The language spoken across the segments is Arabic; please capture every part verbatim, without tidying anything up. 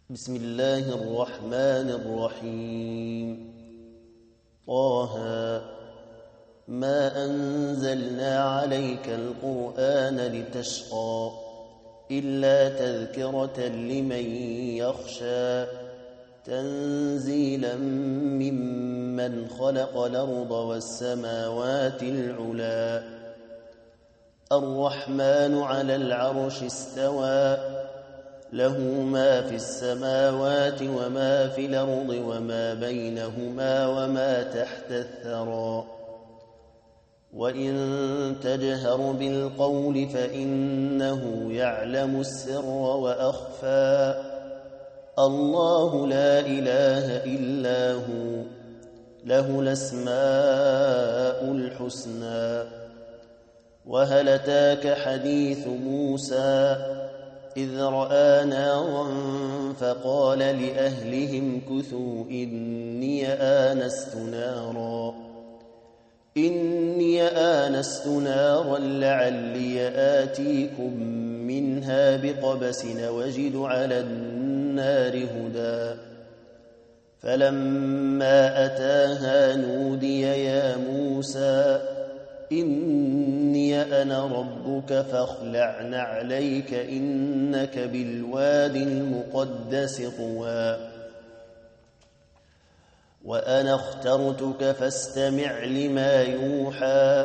بسم الله الرحمن الرحيم. طه ما أنزلنا عليك القرآن لتشقى إلا تذكرة لمن يخشى تنزيلا ممن خلق الأرض والسماوات العلى الرحمن على العرش استوى له ما في السماوات وما في الأرض وما بينهما وما تحت الثرى وإن تجهر بالقول فإنه يعلم السر وأخفى الله لا إله إلا هو له الأسماء الحسنى. وهل أتاك حديث موسى إذ رأى نارا فقال لأهلهم كثوا إني آنست نارا إني آنست نارا لعلي آتيكم منها بقبس وجد على النار هدى فلما أتاها نودي يا موسى إني أنا ربك فاخلع نعليك إنك بالواد المقدس طوى وأنا اخترتك فاستمع لما يوحى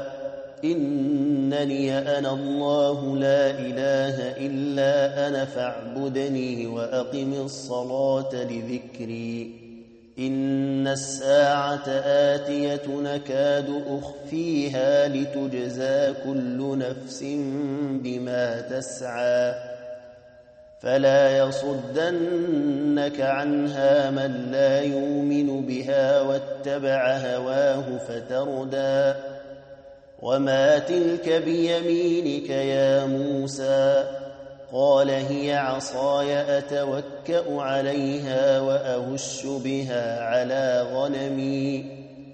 إنني أنا الله لا إله إلا أنا فاعبدني وأقم الصلاة لذكري إن الساعة آتية نكاد أخفيها لتجزى كل نفس بما تسعى فلا يصدنك عنها من لا يؤمن بها واتبع هواه فتردى وما تلك بيمينك يا موسى قال هي عصاي أتوكأ عليها وأهش بها على غنمي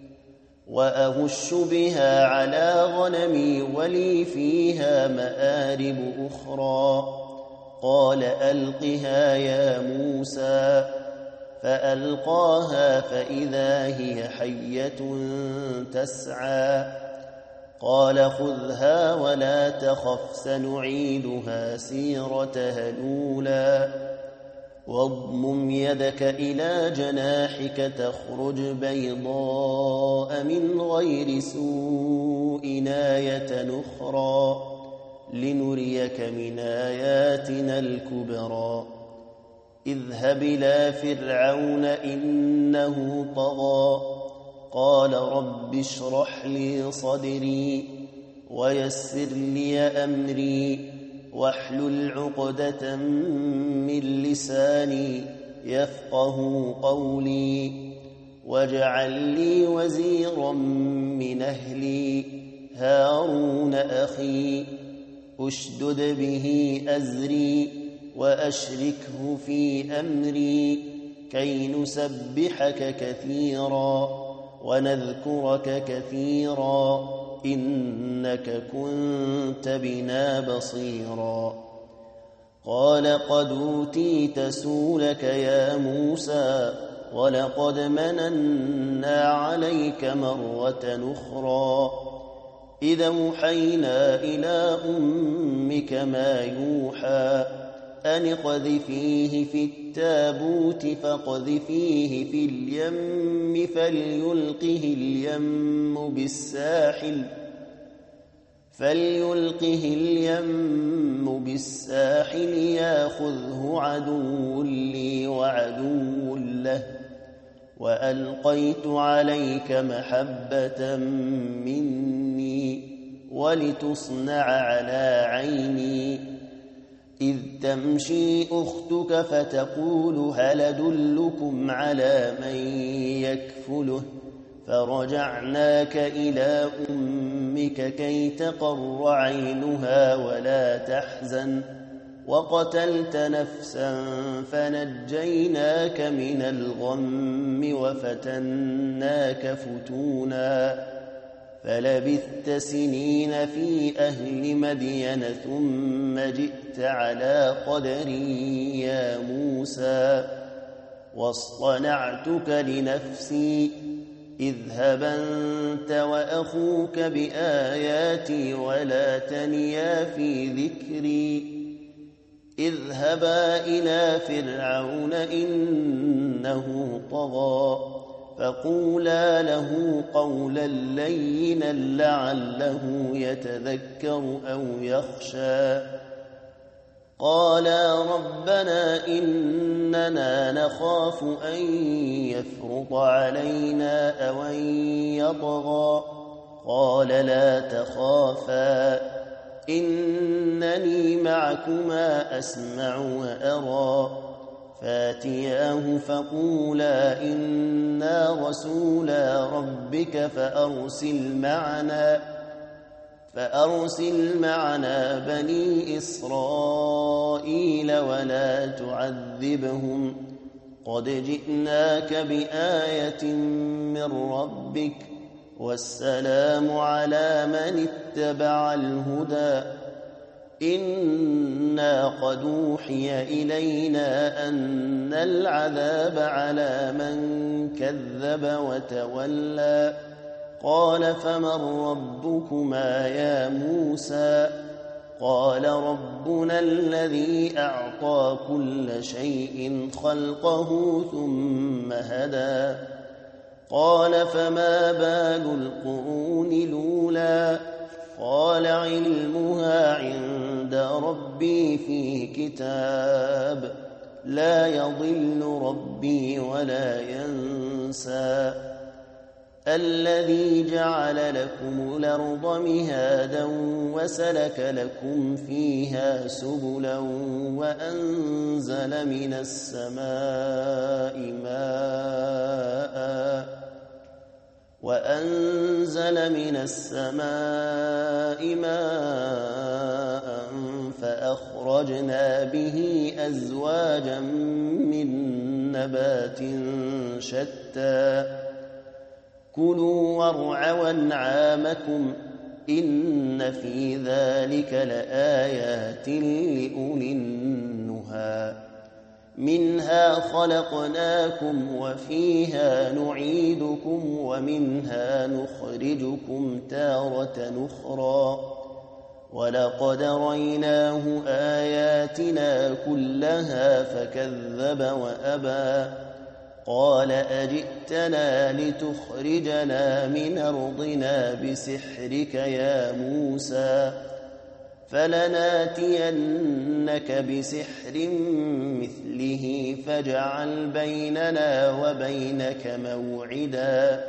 وأهش بها على غنمي ولي فيها مآرب أخرى قال ألقها يا موسى فألقاها فإذا هي حية تسعى قال خذها ولا تخف سنعيدها سيرتها الأولى واضمم يدك إلى جناحك تخرج بيضاء من غير سوء آية أخرى لنريك من آياتنا الكبرى اذهب إلى فرعون إنه طغى قال رب اشرح لي صدري ويسر لي أمري واحلل عقدة من لساني يفقه قولي واجعل لي وزيرا من أهلي هارون أخي أشدد به أزري وأشركه في أمري كي نسبحك كثيرا ونذكرك كثيرا إنك كنت بنا بصيرا قال قد أوتيت سؤلك يا موسى ولقد مننا عليك مرة أخرى إذا أوحينا إلى أمك ما يوحى أن اقذفيه في التابوت فاقذفيه في اليم فليلقه اليم بالساحل فليلقه اليم بالساحل ياخذه عدو لي وعدو له وألقيت عليك محبة مني ولتصنع على عيني إذ تمشي أختك فتقول هل أدلكم على من يكفله فرجعناك إلى أمك كي تقر عينها ولا تحزن وقتلت نفسا فنجيناك من الغم وفتناك فتونا فلبثت سنين في أهل مدين ثم جئت على قدري يا موسى واصطنعتك لنفسي اذهب أنت وأخوك بآياتي ولا تنيا في ذكري اذهبا إلى فرعون إنه طغى فقولا له قولا لينا لعله يتذكر أو يخشى قالا ربنا إننا نخاف أن يفرط علينا أو أن يطغى قال لا تخافا إنني معكما أسمع وأرى فاتياه فقولا إنا رسولا ربك فأرسل معنا فأرسل معنا بني إسرائيل ولا تعذبهم قد جئناك بآية من ربك والسلام على من اتبع الهدى إنا قد أوحي إلينا أن العذاب على من كذب وتولى قال فمن ربكما يا موسى قال ربنا الذي أعطى كل شيء خلقه ثم هدى قال فما بال القرون الأولى قال علمها عند ربي في كتاب لا يضل ربي ولا ينسى الذي جعل لكم الأرض مهادا وسلك لكم فيها سبلا وأنزل من السماء ماء وأنزل من السماء ماء فأخرجنا به أزواجا من نبات شتى كلوا وارعوا أنعامكم إن في ذلك لآيات لأولي النهى منها خلقناكم وفيها نعيدكم ومنها نخرجكم تارة أخرى ولقد ريناه آياتنا كلها فكذب وأبى قال أجئتنا لتخرجنا من أرضنا بسحرك يا موسى فلناتينك بسحر مثله فاجعل بيننا وبينك موعدا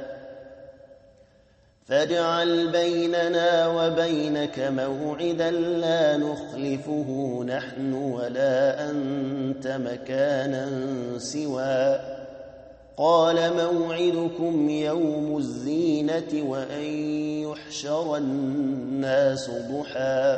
فاجعل بيننا وبينك موعدا لا نخلفه نحن ولا أنت مكانا سوى قال موعدكم يوم الزينة وأن يحشر الناس ضحى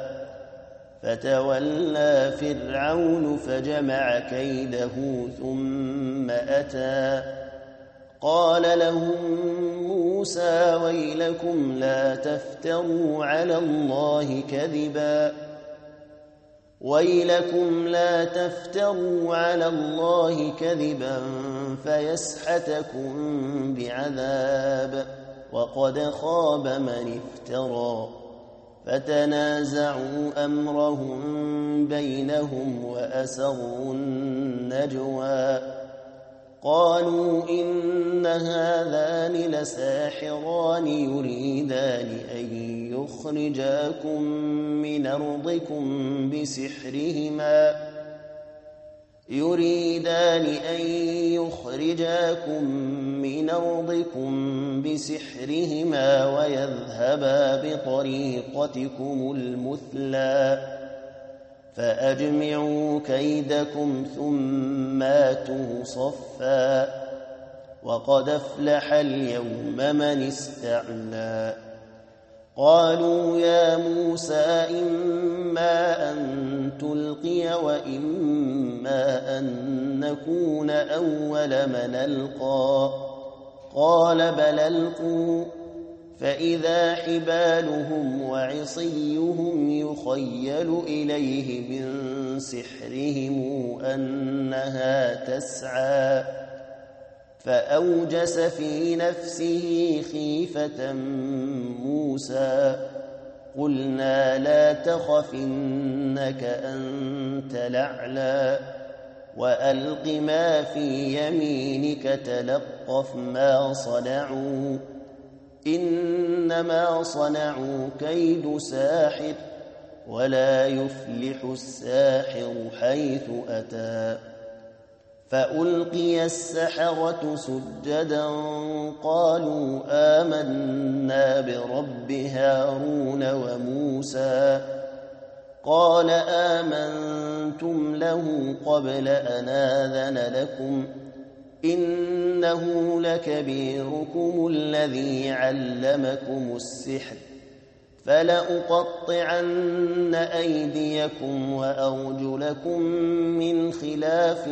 فتولى فرعون فجمع كيده ثم أتى قال لهم موسى ويلكم لا تفتروا على الله كذبا ويلكم لا تفتروا على الله كذبا فيسحتكم بعذاب وقد خاب من افترى فتنازعوا أمرهم بينهم وأسروا النجوى قالوا إن هذان لساحران يريدان أن يخرجاكم من أرضكم بسحرهما يريدان أن يخرجاكم من أرضكم بسحرهما ويذهبا بطريقتكم المثلى فأجمعوا كيدكم ثم آتوا صفا وقد أفلح اليوم من استعلى قالوا يا موسى إما أن تلقي وإما أن نكون أول من ألقى قال بل ألقوا فإذا حبالهم وعصيهم يخيل إليه من سحرهم أنها تسعى فأوجس في نفسه خيفة موسى قلنا لا تخف إنك أنت الأعلى وألق ما في يمينك تلقف ما صنعوا إنما صنعوا كيد ساحر ولا يفلح الساحر حيث أتى فألقي السحرة سجدا قالوا آمنا برب هارون وموسى قال آمنتم له قبل أن آذن لكم إنه لكبيركم الذي علمكم السحر فلأقطعن أيديكم وأرجلكم من خلاف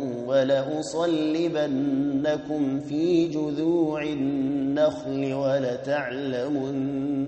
ولأصلبنكم في جذوع النخل ولتعلمن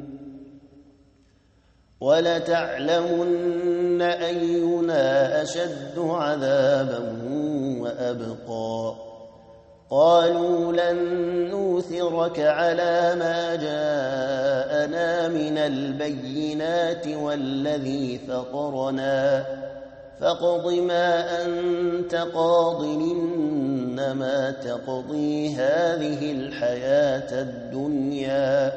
ولتعلمن أينا أشد عذابا وأبقى قالوا لن نوثرك على ما جاءنا من البينات والذي فطرنا فاقض ما أنت قاض إنما تقضي هذه الحياة الدنيا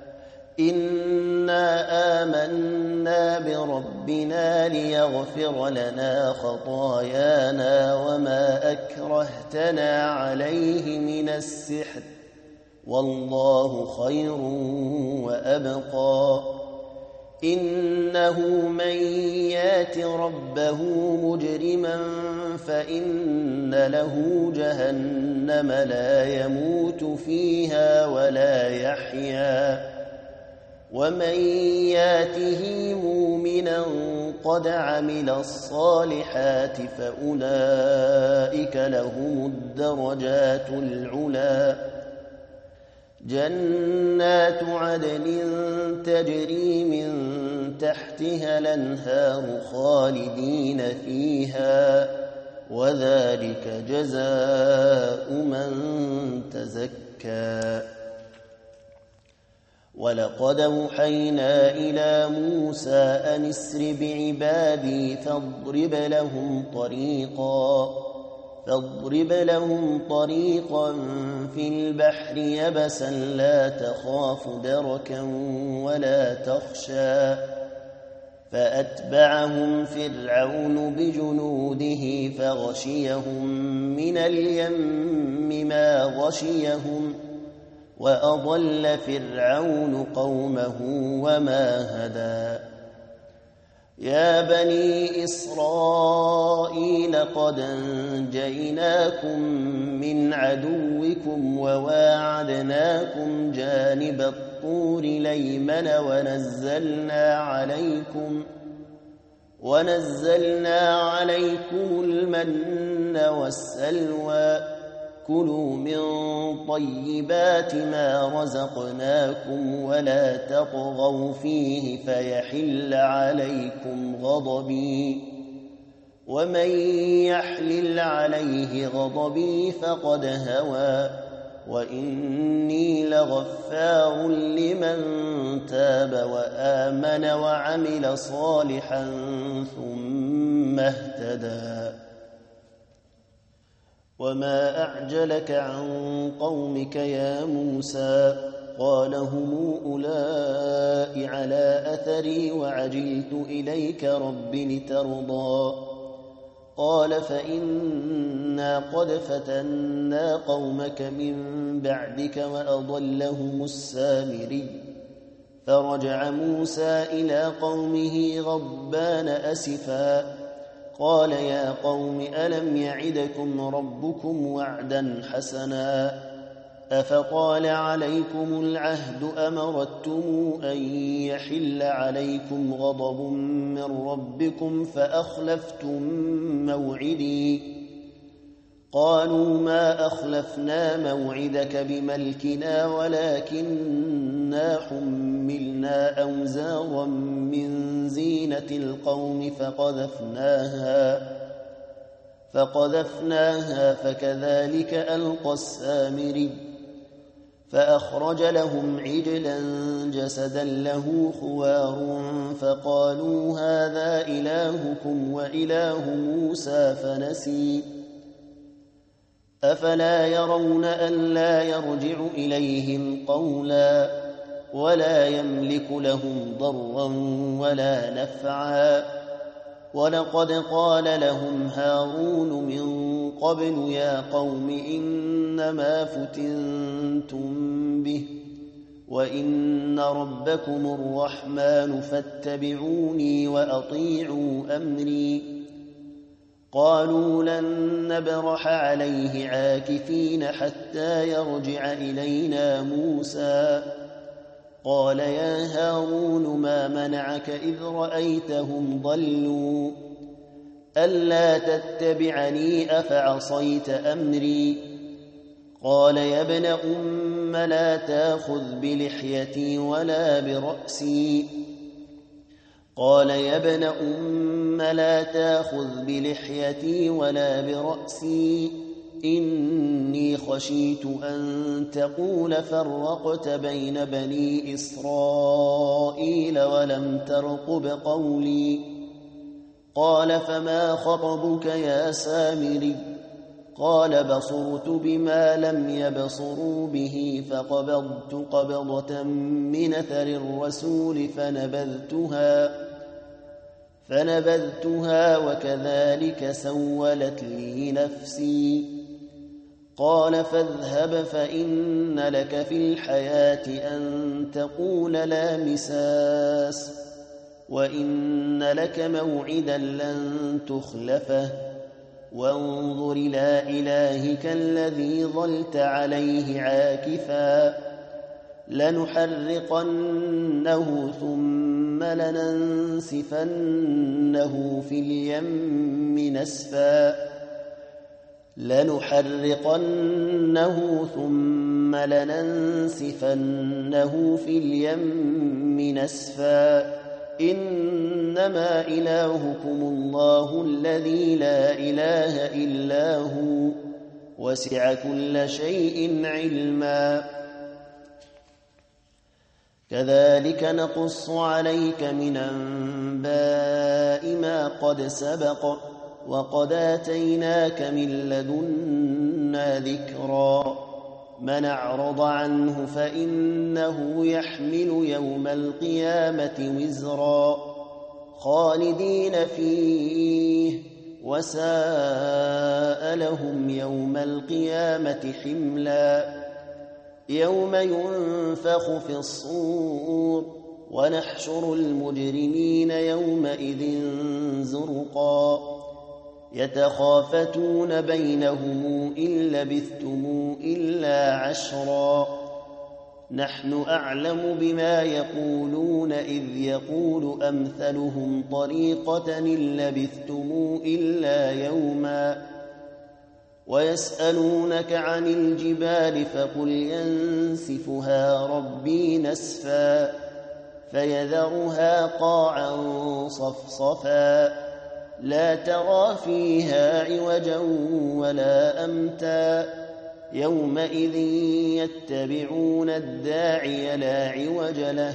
إنا آمنا بربنا ليغفر لنا خطايانا وما أكرهتنا عليه من السحر والله خير وأبقى إنه من يات ربه مجرما فإن له جهنم لا يموت فيها ولا يحيا ومن ياته مؤمنا قد عمل الصالحات فأولئك لهم الدرجات العلى جنات عدن تجري من تحتها الأنهار خالدين فيها وذلك جزاء من تزكى ولقد أوحينا إلى موسى أن اسر بعبادي فاضرب لهم طريقا فاضرب لهم طريقا في البحر يبسا لا تخاف دركا ولا تخشى فأتبعهم فرعون بجنوده فغشيهم من اليم ما غشيهم وأضل فرعون قومه وما هدى يا بني إسرائيل قد أنجيناكم من عدوكم وواعدناكم جانب الطور الأيمن ونزلنا عليكم ونزلنا عليكم المن والسلوى كلوا من طيبات ما رزقناكم ولا تطغوا فيه فيحل عليكم غضبي ومن يحلل عليه غضبي فقد هوى وإني لغفار لمن تاب وآمن وعمل صالحا ثم اهتدى وما أعجلك عن قومك يا موسى قال هم أولئك على أثري وعجلت إليك رب لترضى قال فإنا قد فتنا قومك من بعدك وأضلهم السامري فرجع موسى إلى قومه غضبان أسفا قال يا قوم ألم يعدكم ربكم وعدا حسنا أفطال عليكم العهد أمرتم أن يحل عليكم غضب من ربكم فأخلفتم موعدي قالوا ما أخلفنا موعدك بملكنا ولكننا حملنا أوزارا من زينة القوم فقذفناها فقذفناها فكذلك ألقى السامري فأخرج لهم عجلا جسدا له خوار فقالوا هذا إلهكم وإله موسى فنسي أفلا يرون ألا يرجع إليهم قولا ولا يملك لهم ضرا ولا نفعا ولقد قال لهم هارون من قبل يا قوم إنما فتنتم به وإن ربكم الرحمن فاتبعوني وأطيعوا أمري قالوا لن نبرح عليه عاكفين حتى يرجع إلينا موسى قال يا هارون ما منعك إذ رأيتهم ضلوا ألا تتبعني أفعصيت أمري قال يا ابن أم لا تأخذ بلحيتي ولا برأسي قال يا ابن أم لا تأخذ بلحيتي ولا برأسي إني خشيت أن تقول فرقت بين بني إسرائيل ولم ترقب قولي قال فما خطبك يا سامري قال بصرت بما لم يبصروا به فقبضت قبضة من أثر الرسول فنبذتها فنبذتها وكذلك سولت لي نفسي قال فاذهب فإن لك في الحياة أن تقول لا مساس وإن لك موعدا لن تخلفه وانظر إلى إلهك الذي ظلت عليه عاكفا لنحرقنه ثم لننسفنه في اليم نسفا لنحرقنه ثم لننسفنه في اليم نسفا إنما إلهكم الله الذي لا إله إلا هو وسع كل شيء علما كذلك نقص عليك من أنباء ما قد سبق وقد آتيناك من لدنا ذكرا من أعرض عنه فإنه يحمل يوم القيامة وزرا خالدين فيه وساء لهم يوم القيامة حملا يوم ينفخ في الصور ونحشر المجرمين يومئذ زرقا يتخافتون بينهم إن لبثتم إلا عشرا نحن أعلم بما يقولون إذ يقول أمثلهم طريقة إن لبثتم إلا يوما ويسألونك عن الجبال فقل ينسفها ربي نسفا فيذرها قاعا صفصفا لا ترى فيها عوجا ولا أمتا يومئذ يتبعون الداعي لا عوج له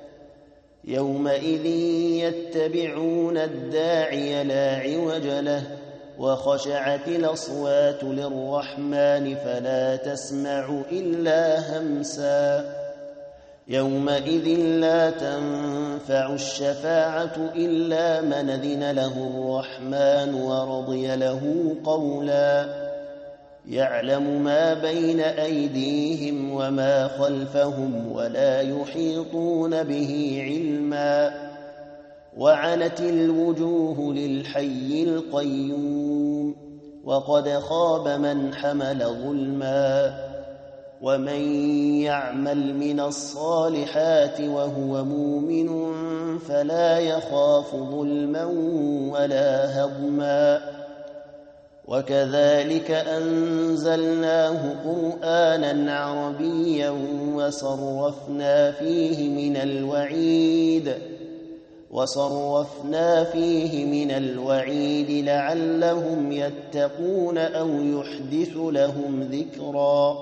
يومئذ يتبعون الداعي لا عوج له وخشعت الأصوات للرحمن فلا تسمع إلا همسا يومئذ لا تنفع الشفاعة إلا من أذن له الرحمن ورضي له قولا يعلم ما بين أيديهم وما خلفهم ولا يحيطون به علما وعنت الوجوه للحي القيوم وقد خاب من حمل ظلما ومن يعمل من الصالحات وهو مؤمن فلا يخاف ظلما ولا هضما وكذلك أنزلناه قرآنا عربيا وصرفنا فيه من الوعيد وصرفنا فيه من الوعيد لعلهم يتقون أو يحدث لهم ذكرا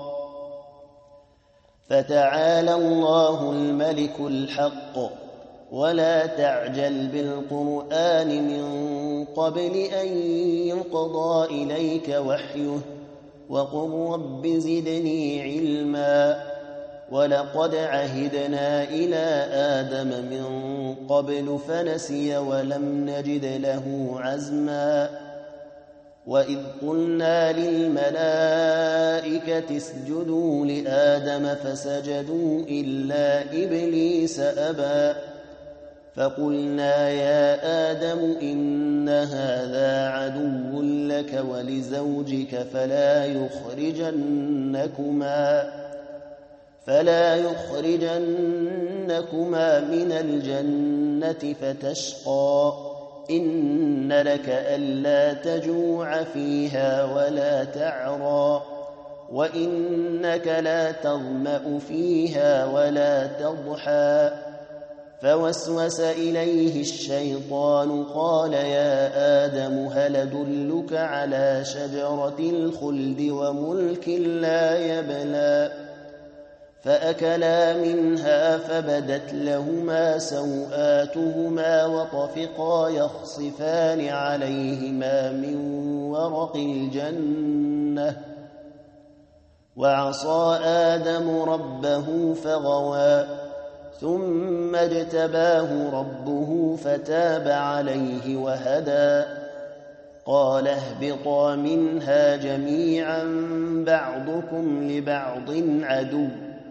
فتعالى الله الملك الحق ولا تعجل بالقرآن من قبل أن يقضى إليك وحيه وقل رب زدني علما ولقد عهدنا إلى آدم من قبل فنسي ولم نجد له عزما وإذ قلنا للملائكة اسجدوا لآدم فسجدوا إلا إبليس أبى فقلنا يا آدم إن هذا عدو لك ولزوجك فلا يخرجنكما فلا يخرجنكما من الجنة فتشقى إن لك ألا تجوع فيها ولا تعرى وإنك لا تظمأ فيها ولا تضحى فوسوس إليه الشيطان قال يا آدم هل أدلك على شجرة الخلد وملك لا يبلى فأكلا منها فبدت لهما سوآتهما وطفقا يخصفان عليهما من ورق الجنة وعصى آدم ربه فغوى ثم اجتباه ربه فتاب عليه وهدى قال اهبطا منها جميعا بعضكم لبعض عدو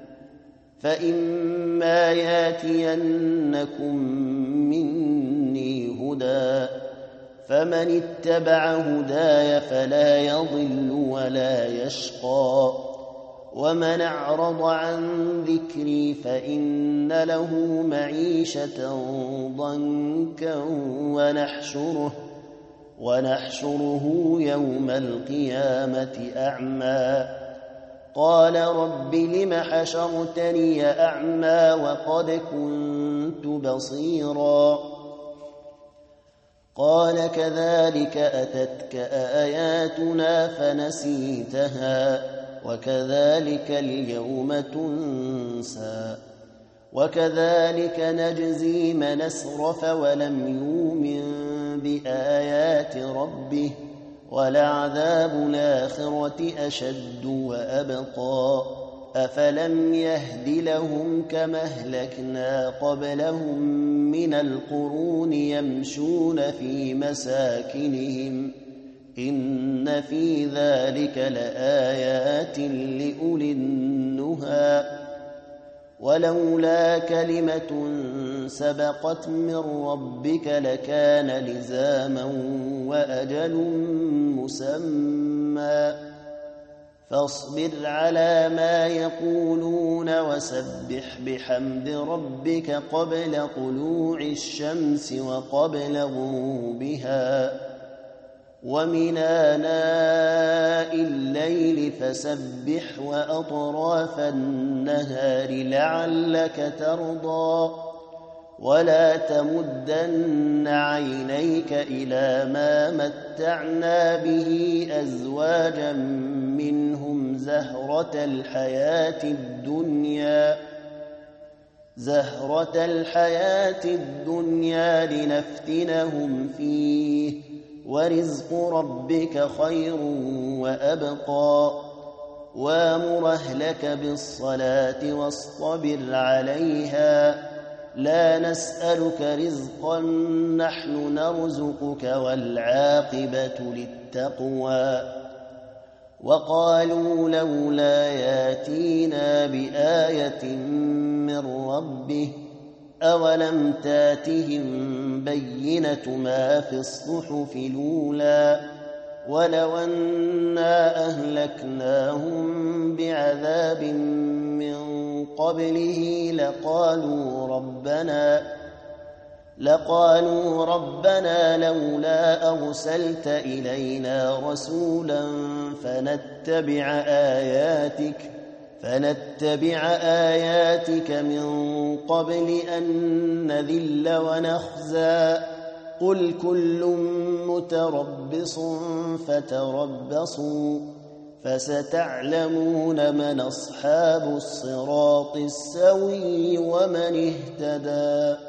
فإما ياتينكم مني هدى فمن اتبع هداي فلا يضل ولا يشقى ومن أعرض عن ذكري فإن له معيشة ضنكا ونحشره ونحشره يوم القيامة أعمى قال رب لم حشرتني أعمى وقد كنت بصيرا قال كذلك أتتك آياتنا فنسيتها وكذلك اليوم تنسى وكذلك نجزي من أسرف ولم يؤمن بآيات ربه ولعذاب الآخرة أشد وأبقى أفلم يهد لهم كما أهلكنا قبلهم من القرون يمشون في مساكنهم إن في ذلك لآيات لأولي النهى ولولا كلمة سبقت من ربك لكان لزاما وأجل مسمى فاصبر على ما يقولون وسبح بحمد ربك قبل طلوع الشمس وقبل غروبها ومن آناء الليل فسبح وأطراف النهار لعلك ترضى ولا تمدن عينيك إلى ما متعنا به أزواجا منهم زهرة الحياة الدنيا زهرة الحياة الدنيا لنفتنهم فيه ورزق ربك خير وأبقى وامر أهلك بالصلاة واصطبر عليها لا نسألك رزقا نحن نرزقك والعاقبة للتقوى وقالوا لولا ياتينا بآية من ربه أولم تاتهم بينة ما في الصحف الأولى ولو أنا أهلكناهم بعذاب من قبله لقالوا ربنا لقالوا ربنا لولا أرسلت إلينا رسولا فنتبع آياتك فنتبع آياتك من قبل أن نذل ونخزى قل كل متربص فتربصوا فستعلمون من أصحاب الصراط السوي ومن اهتدى.